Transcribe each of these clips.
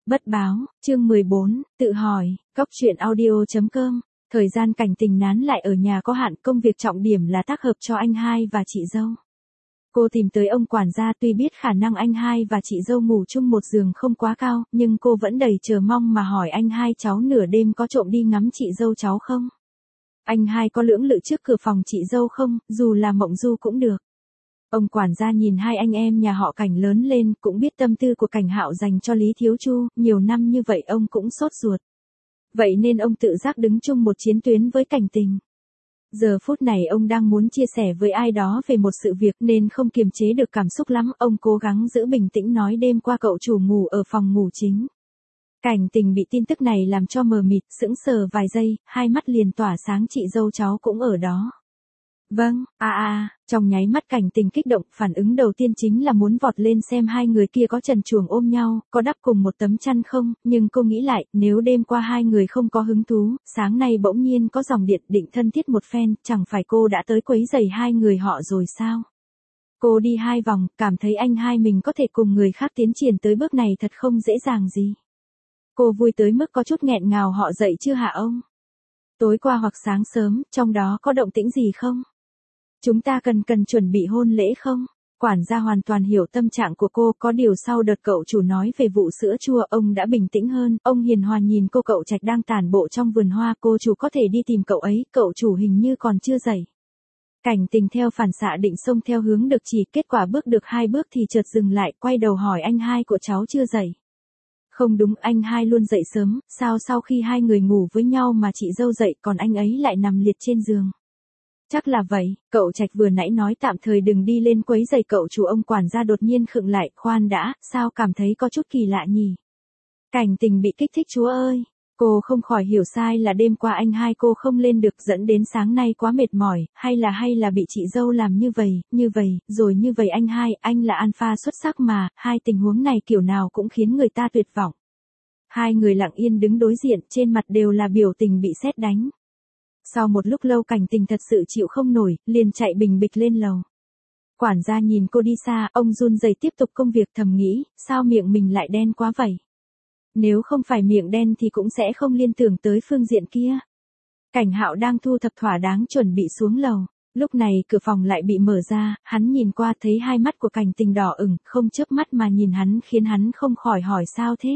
Bất báo, chương 14, tự hỏi, Cóc truyện audio.com. Thời gian Cảnh Tình nán lại ở nhà có hạn, công việc trọng điểm là tác hợp cho anh hai và chị dâu. Cô tìm tới ông quản gia, tuy biết khả năng anh hai và chị dâu ngủ chung một giường không quá cao, nhưng cô vẫn đầy chờ mong mà hỏi anh hai cháu nửa đêm có trộm đi ngắm chị dâu cháu không? Anh hai có lưỡng lự trước cửa phòng chị dâu không, dù là mộng du cũng được. Ông quản gia nhìn hai anh em nhà họ Cảnh lớn lên, cũng biết tâm tư của Cảnh Hạo dành cho Lý Thiếu Chu, nhiều năm như vậy ông cũng sốt ruột. Vậy nên ông tự giác đứng chung một chiến tuyến với Cảnh Tình. Giờ phút này ông đang muốn chia sẻ với ai đó về một sự việc nên không kiềm chế được cảm xúc lắm, ông cố gắng giữ bình tĩnh nói đêm qua cậu chủ ngủ ở phòng ngủ chính. Cảnh Tình bị tin tức này làm cho mờ mịt, sững sờ vài giây, hai mắt liền tỏa sáng, chị dâu cháu cũng ở đó. Vâng, trong nháy mắt Cảnh Tình kích động, phản ứng đầu tiên chính là muốn vọt lên xem hai người kia có trần truồng ôm nhau, có đắp cùng một tấm chăn không, nhưng cô nghĩ lại, nếu đêm qua hai người không có hứng thú, sáng nay bỗng nhiên có dòng điện định thân thiết một phen, chẳng phải cô đã tới quấy rầy hai người họ rồi sao? Cô đi hai vòng, cảm thấy anh hai mình có thể cùng người khác tiến triển tới bước này thật không dễ dàng gì. Cô vui tới mức có chút nghẹn ngào, họ dậy chưa hả ông? Tối qua hoặc sáng sớm, trong đó có động tĩnh gì không? Chúng ta cần chuẩn bị hôn lễ không? Quản gia hoàn toàn hiểu tâm trạng của cô, có điều sau đợt cậu chủ nói về vụ sữa chua ông đã bình tĩnh hơn, ông hiền hòa nhìn cô. Cậu Trạch đang tản bộ trong vườn hoa, cô chủ có thể đi tìm cậu ấy, cậu chủ hình như còn chưa dậy. Cảnh Tình theo phản xạ định xông theo hướng được chỉ, kết quả bước được 2 bước thì chợt dừng lại, quay đầu hỏi anh hai của cháu chưa dậy. Không đúng, anh hai luôn dậy sớm, sao sau khi hai người ngủ với nhau mà chị dâu dậy còn anh ấy lại nằm liệt trên giường. Chắc là vậy, cậu Trạch vừa nãy nói tạm thời đừng đi lên quấy rầy cậu chủ, ông quản gia đột nhiên khựng lại, khoan đã, sao cảm thấy có chút kỳ lạ nhỉ? Cảnh Tình bị kích thích, chúa ơi, cô không khỏi hiểu sai là đêm qua anh hai cô không lên được dẫn đến sáng nay quá mệt mỏi, hay là bị chị dâu làm như vậy, rồi như vậy anh hai, anh là alpha xuất sắc mà, hai tình huống này kiểu nào cũng khiến người ta tuyệt vọng. Hai người lặng yên đứng đối diện, trên mặt đều là biểu tình bị sét đánh. Sau một lúc lâu Cảnh Tình thật sự chịu không nổi, liền chạy bình bịch lên lầu. Quản gia nhìn cô đi xa, ông run rẩy tiếp tục công việc, thầm nghĩ, sao miệng mình lại đen quá vậy? Nếu không phải miệng đen thì cũng sẽ không liên tưởng tới phương diện kia. Cảnh Hạo đang thu thập thỏa đáng chuẩn bị xuống lầu. Lúc này cửa phòng lại bị mở ra, hắn nhìn qua thấy hai mắt của Cảnh Tình đỏ ửng, không chớp mắt mà nhìn hắn khiến hắn không khỏi hỏi sao thế?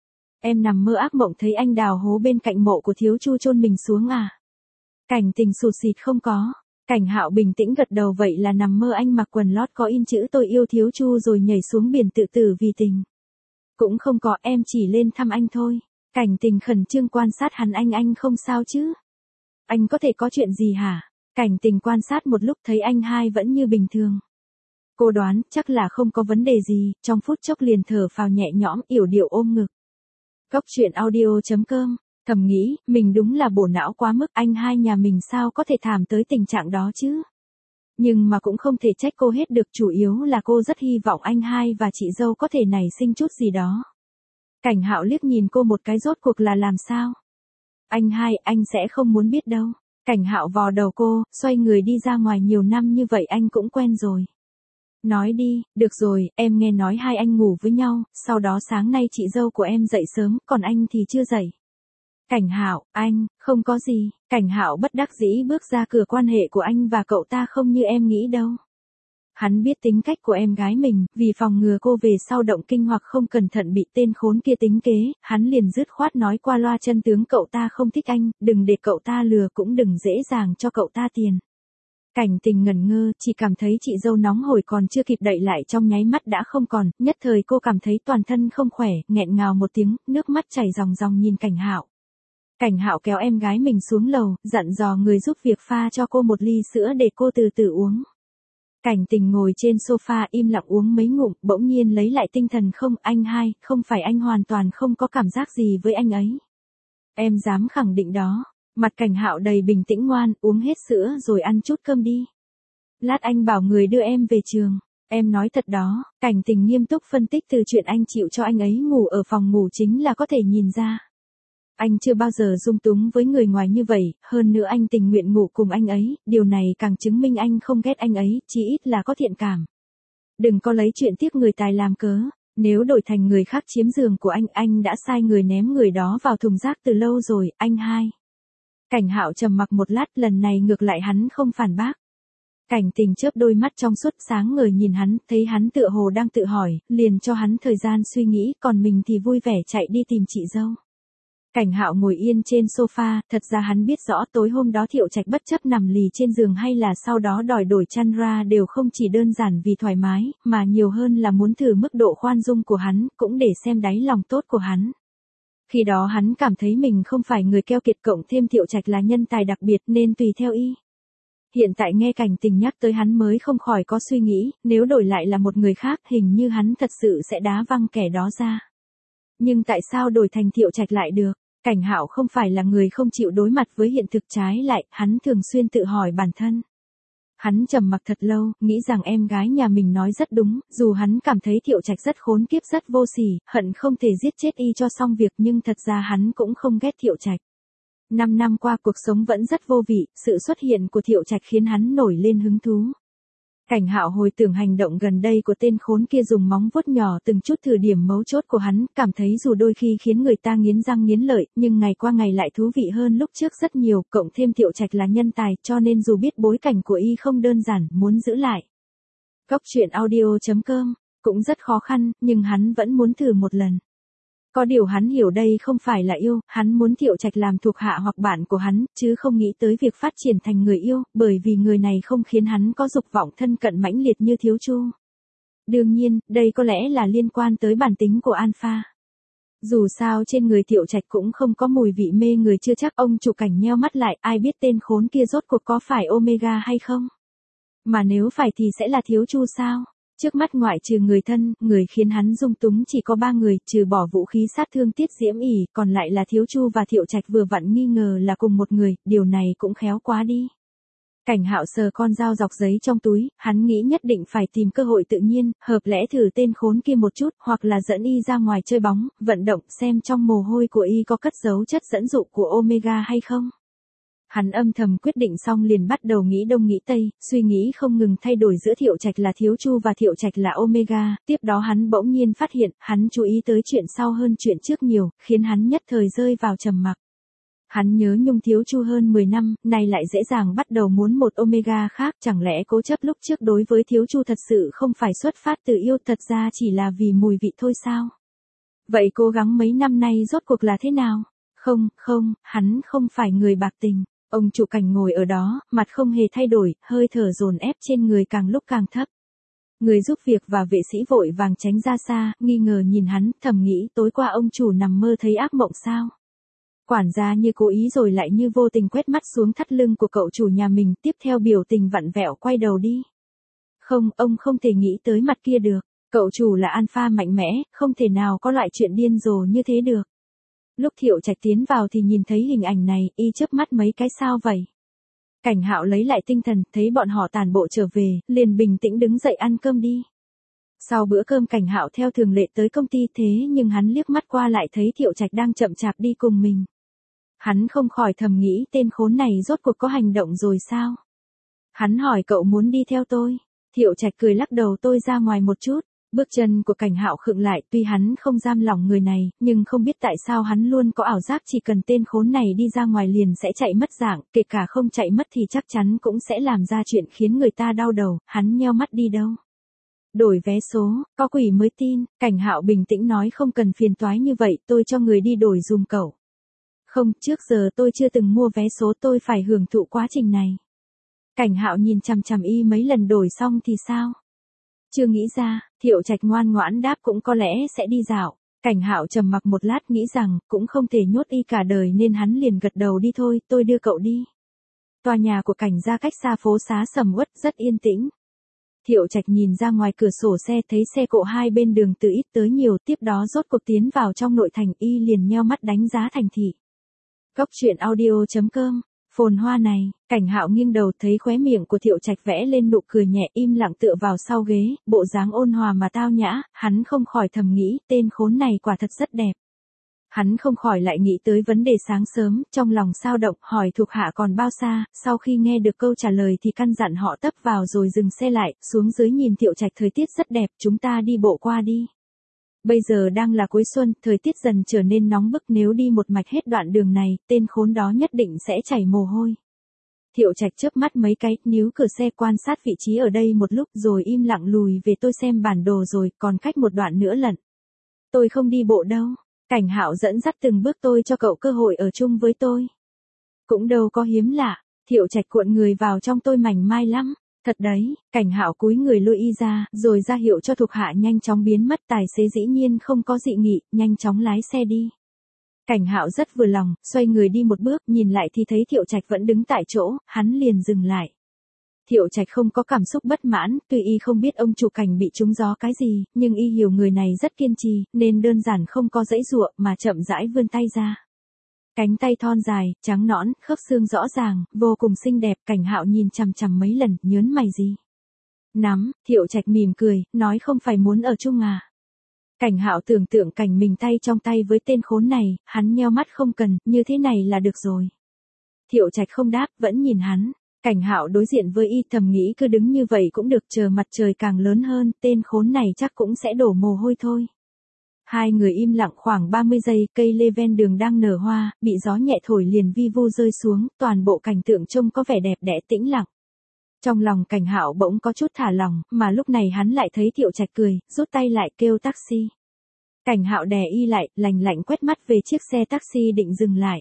Em nằm mơ ác mộng thấy anh đào hố bên cạnh mộ của Thiếu Chu chôn mình xuống à? Cảnh Tình sụt sịt không có. Cảnh Hạo bình tĩnh gật đầu, vậy là nằm mơ anh mặc quần lót có in chữ tôi yêu Thiếu Chu rồi nhảy xuống biển tự tử vì tình. Cũng không có, em chỉ lên thăm anh thôi. Cảnh Tình khẩn trương quan sát hắn, anh không sao chứ? Anh có thể có chuyện gì hả? Cảnh Tình quan sát một lúc thấy anh hai vẫn như bình thường. Cô đoán chắc là không có vấn đề gì, trong phút chốc liền thở phào nhẹ nhõm, yểu điệu ôm ngực. Cóc truyện audio.com. Thầm nghĩ, mình đúng là bổ não quá mức, anh hai nhà mình sao có thể thảm tới tình trạng đó chứ? Nhưng mà cũng không thể trách cô hết được, chủ yếu là cô rất hy vọng anh hai và chị dâu có thể nảy sinh chút gì đó. Cảnh Hạo liếc nhìn cô một cái, rốt cuộc là làm sao? Anh hai, anh sẽ không muốn biết đâu. Cảnh Hạo vò đầu cô, xoay người đi ra ngoài, nhiều năm như vậy anh cũng quen rồi. Nói đi, được rồi, em nghe nói hai anh ngủ với nhau, sau đó sáng nay chị dâu của em dậy sớm, còn anh thì chưa dậy. Cảnh Hạo, anh, không có gì. Cảnh Hạo bất đắc dĩ bước ra cửa, quan hệ của anh và cậu ta không như em nghĩ đâu. Hắn biết tính cách của em gái mình, vì phòng ngừa cô về sau động kinh hoặc không cẩn thận bị tên khốn kia tính kế, hắn liền dứt khoát nói qua loa chân tướng, cậu ta không thích anh, đừng để cậu ta lừa, cũng đừng dễ dàng cho cậu ta tiền. Cảnh Tình ngẩn ngơ, chỉ cảm thấy chị dâu nóng hổi còn chưa kịp đậy lại trong nháy mắt đã không còn, nhất thời cô cảm thấy toàn thân không khỏe, nghẹn ngào một tiếng, nước mắt chảy ròng ròng nhìn Cảnh Hạo. Cảnh Hạo kéo em gái mình xuống lầu, dặn dò người giúp việc pha cho cô một ly sữa để cô từ từ uống. Cảnh Tình ngồi trên sofa im lặng uống mấy ngụm, bỗng nhiên lấy lại tinh thần, không, anh hai, không phải anh hoàn toàn không có cảm giác gì với anh ấy. Em dám khẳng định đó. Mặt Cảnh Hạo đầy bình tĩnh, ngoan, uống hết sữa rồi ăn chút cơm đi. Lát anh bảo người đưa em về trường. Em nói thật đó. Cảnh Tình nghiêm túc phân tích, từ chuyện anh chịu cho anh ấy ngủ ở phòng ngủ chính là có thể nhìn ra. Anh chưa bao giờ dung túng với người ngoài như vậy, hơn nữa anh tình nguyện ngủ cùng anh ấy, điều này càng chứng minh anh không ghét anh ấy, chỉ ít là có thiện cảm. Đừng có lấy chuyện tiếc người tài làm cớ. Nếu đổi thành người khác chiếm giường của anh đã sai người ném người đó vào thùng rác từ lâu rồi, anh hai. Cảnh Hạo trầm mặc một lát, lần này ngược lại hắn không phản bác. Cảnh Tình chớp đôi mắt trong suốt sáng ngời nhìn hắn, thấy hắn tựa hồ đang tự hỏi, liền cho hắn thời gian suy nghĩ, còn mình thì vui vẻ chạy đi tìm chị dâu. Cảnh Hạo ngồi yên trên sofa, thật ra hắn biết rõ tối hôm đó Thiệu Trạch bất chấp nằm lì trên giường hay là sau đó đòi đổi chăn ra đều không chỉ đơn giản vì thoải mái, mà nhiều hơn là muốn thử mức độ khoan dung của hắn, cũng để xem đáy lòng tốt của hắn. Khi đó hắn cảm thấy mình không phải người keo kiệt, cộng thêm Thiệu Trạch là nhân tài đặc biệt nên tùy theo y. Hiện tại nghe Cảnh Tình nhắc tới hắn mới không khỏi có suy nghĩ, nếu đổi lại là một người khác hình như hắn thật sự sẽ đá văng kẻ đó ra. Nhưng tại sao đổi thành Thiệu Trạch lại được? Cảnh Hạo không phải là người không chịu đối mặt với hiện thực, trái lại, hắn thường xuyên tự hỏi bản thân. Hắn trầm mặc thật lâu, nghĩ rằng em gái nhà mình nói rất đúng, dù hắn cảm thấy Thiệu Trạch rất khốn kiếp, rất vô sỉ, hận không thể giết chết y cho xong việc, nhưng thật ra hắn cũng không ghét Thiệu Trạch. 5 năm qua cuộc sống vẫn rất vô vị, sự xuất hiện của Thiệu Trạch khiến hắn nổi lên hứng thú. Cảnh Hạo hồi tưởng hành động gần đây của tên khốn kia, dùng móng vuốt nhỏ từng chút thử điểm mấu chốt của hắn, cảm thấy dù đôi khi khiến người ta nghiến răng nghiến lợi, nhưng ngày qua ngày lại thú vị hơn lúc trước rất nhiều, cộng thêm Thiệu Trạch là nhân tài, cho nên dù biết bối cảnh của y không đơn giản, muốn giữ lại. Góc truyện audio.com cũng rất khó khăn, nhưng hắn vẫn muốn thử một lần. Có điều hắn hiểu đây không phải là yêu, hắn muốn Thiệu Trạch làm thuộc hạ hoặc bạn của hắn, chứ không nghĩ tới việc phát triển thành người yêu, bởi vì người này không khiến hắn có dục vọng thân cận mãnh liệt như Thiếu Chu. Đương nhiên, đây có lẽ là liên quan tới bản tính của Alpha. Dù sao trên người Thiệu Trạch cũng không có mùi vị mê người, chưa chắc. Ông chủ Cảnh nheo mắt lại, ai biết tên khốn kia rốt cuộc có phải Omega hay không? Mà nếu phải thì sẽ là Thiếu Chu sao? Trước mắt ngoại trừ người thân, người khiến hắn dung túng chỉ có 3 người, trừ bỏ vũ khí sát thương Tiết Diễm ỉ, còn lại là Thiếu Chu và Thiệu Trạch, vừa vặn nghi ngờ là cùng một người, điều này cũng khéo quá đi. Cảnh Hạo sờ con dao dọc giấy trong túi, hắn nghĩ nhất định phải tìm cơ hội tự nhiên, hợp lẽ thử tên khốn kia một chút, hoặc là dẫn y ra ngoài chơi bóng, vận động, xem trong mồ hôi của y có cất giấu chất dẫn dụ của Omega hay không. Hắn âm thầm quyết định xong liền bắt đầu nghĩ đông nghĩ tây, suy nghĩ không ngừng thay đổi giữa Thiệu Trạch là Thiếu Chu và Thiệu Trạch là Omega, tiếp đó hắn bỗng nhiên phát hiện, hắn chú ý tới chuyện sau hơn chuyện trước nhiều, khiến hắn nhất thời rơi vào trầm mặc. Hắn nhớ nhung Thiếu Chu hơn 10 năm, nay lại dễ dàng bắt đầu muốn một Omega khác, chẳng lẽ cố chấp lúc trước đối với Thiếu Chu thật sự không phải xuất phát từ yêu, thật ra chỉ là vì mùi vị thôi sao? Vậy cố gắng mấy năm nay rốt cuộc là thế nào? Không, hắn không phải người bạc tình. Ông chủ Cảnh ngồi ở đó, mặt không hề thay đổi, hơi thở dồn ép trên người càng lúc càng thấp. Người giúp việc và vệ sĩ vội vàng tránh ra xa, nghi ngờ nhìn hắn, thầm nghĩ tối qua ông chủ nằm mơ thấy ác mộng sao? Quản gia như cố ý rồi lại như vô tình quét mắt xuống thắt lưng của cậu chủ nhà mình, tiếp theo biểu tình vặn vẹo quay đầu đi. Không, ông không thể nghĩ tới mặt kia được. Cậu chủ là Alpha mạnh mẽ, không thể nào có loại chuyện điên rồ như thế được. Lúc Thiệu Trạch tiến vào thì nhìn thấy hình ảnh này, y chớp mắt mấy cái, sao vậy? Cảnh Hạo lấy lại tinh thần, thấy bọn họ tàn bộ trở về, liền bình tĩnh đứng dậy ăn cơm đi. Sau bữa cơm Cảnh Hạo theo thường lệ tới công ty, thế nhưng hắn liếc mắt qua lại thấy Thiệu Trạch đang chậm chạp đi cùng mình. Hắn không khỏi thầm nghĩ tên khốn này rốt cuộc có hành động rồi sao? Hắn hỏi cậu muốn đi theo tôi. Thiệu Trạch cười lắc đầu, tôi ra ngoài một chút. Bước chân của Cảnh Hạo khựng lại, tuy hắn không giam lòng người này, nhưng không biết tại sao hắn luôn có ảo giác chỉ cần tên khốn này đi ra ngoài liền sẽ chạy mất dạng, kể cả không chạy mất thì chắc chắn cũng sẽ làm ra chuyện khiến người ta đau đầu. Hắn nheo mắt, đi đâu? Đổi vé số, có quỷ mới tin. Cảnh Hạo bình tĩnh nói, không cần phiền toái như vậy, tôi cho người đi đổi dùm cậu. Không, trước giờ tôi chưa từng mua vé số, tôi phải hưởng thụ quá trình này. Cảnh Hạo nhìn chằm chằm y, mấy lần đổi xong thì sao? Chưa nghĩ ra. Thiệu Trạch ngoan ngoãn đáp, cũng có lẽ sẽ đi dạo. Cảnh Hạo trầm mặc một lát, nghĩ rằng cũng không thể nhốt y cả đời nên hắn liền gật đầu, đi thôi, tôi đưa cậu đi. Tòa nhà của Cảnh ra cách xa phố xá sầm uất, rất yên tĩnh. Thiệu Trạch nhìn ra ngoài cửa sổ xe, thấy xe cộ hai bên đường từ ít tới nhiều, tiếp đó rốt cuộc tiến vào trong nội thành, y liền nheo mắt đánh giá thành thị. Góc truyện audio.com phồn hoa này. Cảnh Hạo nghiêng đầu, thấy khóe miệng của Thiệu Trạch vẽ lên nụ cười nhẹ, im lặng tựa vào sau ghế, bộ dáng ôn hòa mà tao nhã, hắn không khỏi thầm nghĩ, tên khốn này quả thật rất đẹp. Hắn không khỏi lại nghĩ tới vấn đề sáng sớm, trong lòng sao động, hỏi thuộc hạ còn bao xa, sau khi nghe được câu trả lời thì căn dặn họ tấp vào rồi dừng xe lại, xuống dưới nhìn Thiệu Trạch, thời tiết rất đẹp, chúng ta đi bộ qua đi. Bây giờ đang là cuối xuân, thời tiết dần trở nên nóng bức, nếu đi một mạch hết đoạn đường này, tên khốn đó nhất định sẽ chảy mồ hôi. Thiệu Trạch chớp mắt mấy cái, níu cửa xe quan sát vị trí ở đây một lúc rồi im lặng lùi về. Tôi xem bản đồ rồi, còn cách một đoạn nữa lận. Tôi không đi bộ đâu. Cảnh Hạo dẫn dắt từng bước tôi cho cậu cơ hội ở chung với tôi. Cũng đâu có hiếm lạ. Thiệu Trạch cuộn người vào trong tôi mảnh mai lắm. Thật đấy, Cảnh Hạo cúi người lôi y ra, rồi ra hiệu cho thuộc hạ nhanh chóng biến mất. Tài xế dĩ nhiên không có dị nghị, nhanh chóng lái xe đi. Cảnh Hạo rất vừa lòng, xoay người đi một bước, nhìn lại thì thấy Thiệu Trạch vẫn đứng tại chỗ, hắn liền dừng lại. Thiệu Trạch không có cảm xúc bất mãn, tuy y không biết ông chủ Cảnh bị trúng gió cái gì, nhưng y hiểu người này rất kiên trì, nên đơn giản không có giãy giụa mà chậm rãi vươn tay ra. Cánh tay thon dài, trắng nõn, khớp xương rõ ràng, vô cùng xinh đẹp. Cảnh Hạo nhìn chằm chằm mấy lần, nhớn mày gì. Nắm, Thiệu Trạch mỉm cười, nói không phải muốn ở chung à. Cảnh Hạo tưởng tượng cảnh mình tay trong tay với tên khốn này, hắn nheo mắt không cần, như thế này là được rồi. Thiệu Trạch không đáp, vẫn nhìn hắn. Cảnh Hạo đối diện với y, thầm nghĩ cứ đứng như vậy cũng được, chờ mặt trời càng lớn hơn, tên khốn này chắc cũng sẽ đổ mồ hôi thôi. Hai người im lặng khoảng 30 giây, cây lê ven đường đang nở hoa, bị gió nhẹ thổi liền vi vu rơi xuống, toàn bộ cảnh tượng trông có vẻ đẹp đẽ tĩnh lặng. Trong lòng Cảnh Hạo bỗng có chút thả lòng, mà lúc này hắn lại thấy Thiệu Trạch cười, rút tay lại kêu taxi. Cảnh Hạo đè y lại, lạnh lạnh quét mắt về chiếc xe taxi định dừng lại.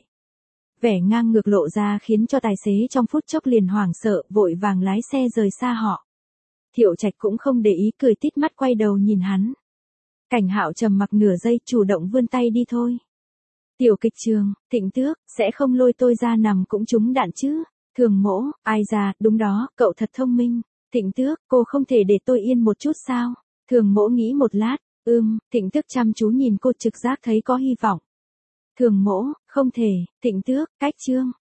Vẻ ngang ngược lộ ra khiến cho tài xế trong phút chốc liền hoảng sợ, vội vàng lái xe rời xa họ. Thiệu Trạch cũng không để ý, cười tít mắt quay đầu nhìn hắn. Cảnh Hạo trầm mặc nửa giây, chủ động vươn tay đi thôi. Tiểu kịch trường, Thịnh Tước, sẽ không lôi tôi ra nằm cũng trúng đạn chứ. Thường Mỗ, ai ra, đúng đó, cậu thật thông minh. Thịnh Tước, cô không thể để tôi yên một chút sao? Thường Mỗ nghĩ một lát, Thịnh Tước chăm chú nhìn cô, trực giác thấy có hy vọng. Thường Mỗ, không thể. Thịnh Tước, cách chương.